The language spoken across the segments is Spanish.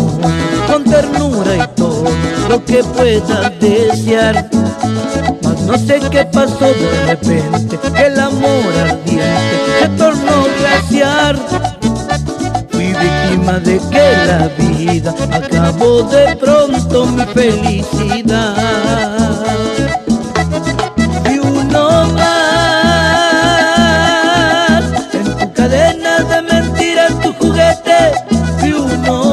amor, con ternura y todo lo que puedas desear. Mas no sé qué pasó de repente, que el amor ardiente se tornó glaciar. Fui víctima de que la vida acabó de pronto mi felicidad. Y uno más en tu cadena de mentiras, tu juguete. Y uno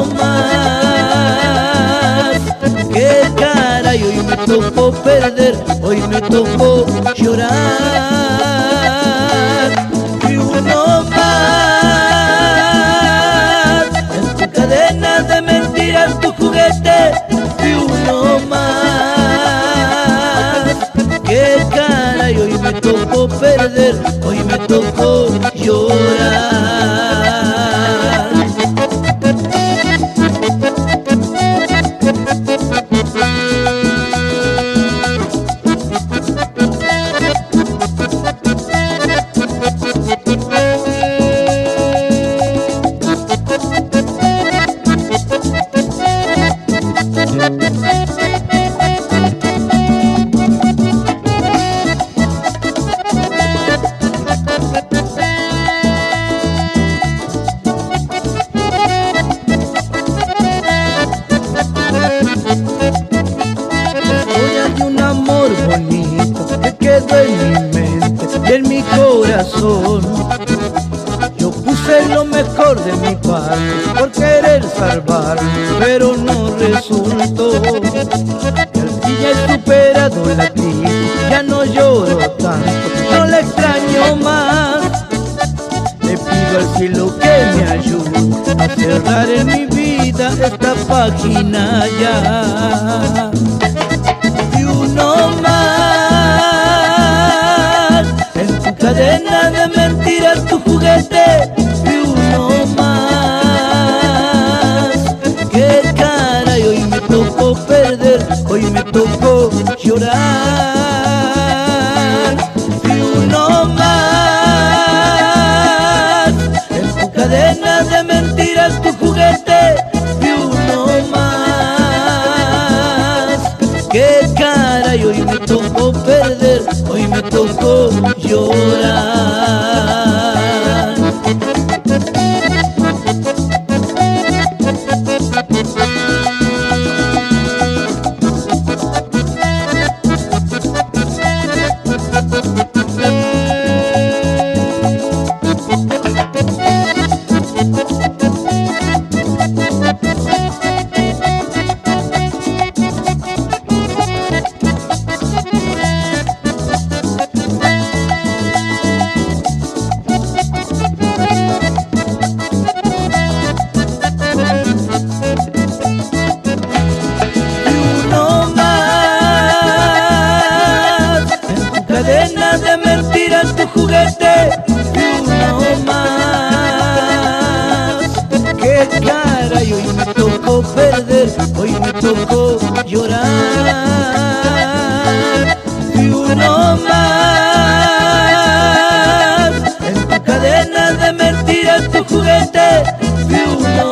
más. Qué caray, hoy me tocó perder, hoy me tocó llorar. Y uno más en tu cadena de mentiras, tu juguete. Y uno más. Qué caray, hoy me tocó perder, hoy me tocó llorar. En mi corazón yo puse lo mejor de mi parte por querer salvarme, pero no resultó. Y al fin he superado la crisis, ya no lloro tanto, no la extraño más. Le pido al cielo que me ayude a cerrar en mi vida esta página ya. Y uno más en tu cadena de mentiras, tu juguete. Y uno más. Qué caray, hoy me tocó perder, hoy me tocó llorar. Y uno más en tu cadena de mentiras, tu juguete. Y uno más. Qué caray, hoy me tocó perder, hoy me tocó llorar. Cadena de mentiras, tu juguete. Y uno más. Qué caray, hoy me tocó perder, hoy me tocó llorar. Y uno más en tu cadena de mentiras, tu juguete. Y uno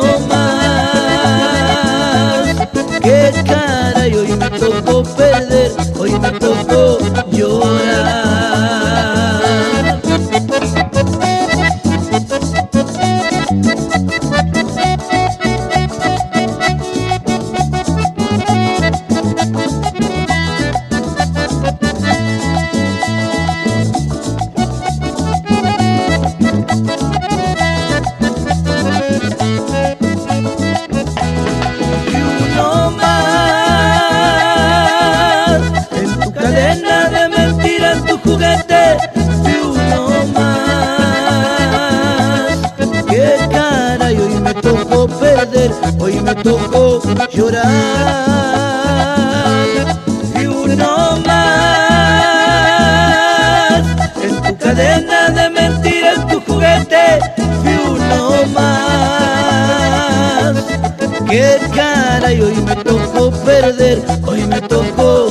más. Qué caray, hoy me tocó perder, hoy me tocó llorar. Juguete. Y uno más. Qué caray, hoy me tocó perder, hoy me tocó llorar. Y uno más en tu cadena de mentiras, tu juguete. Y uno más. Qué caray, hoy me tocó perder, hoy me tocó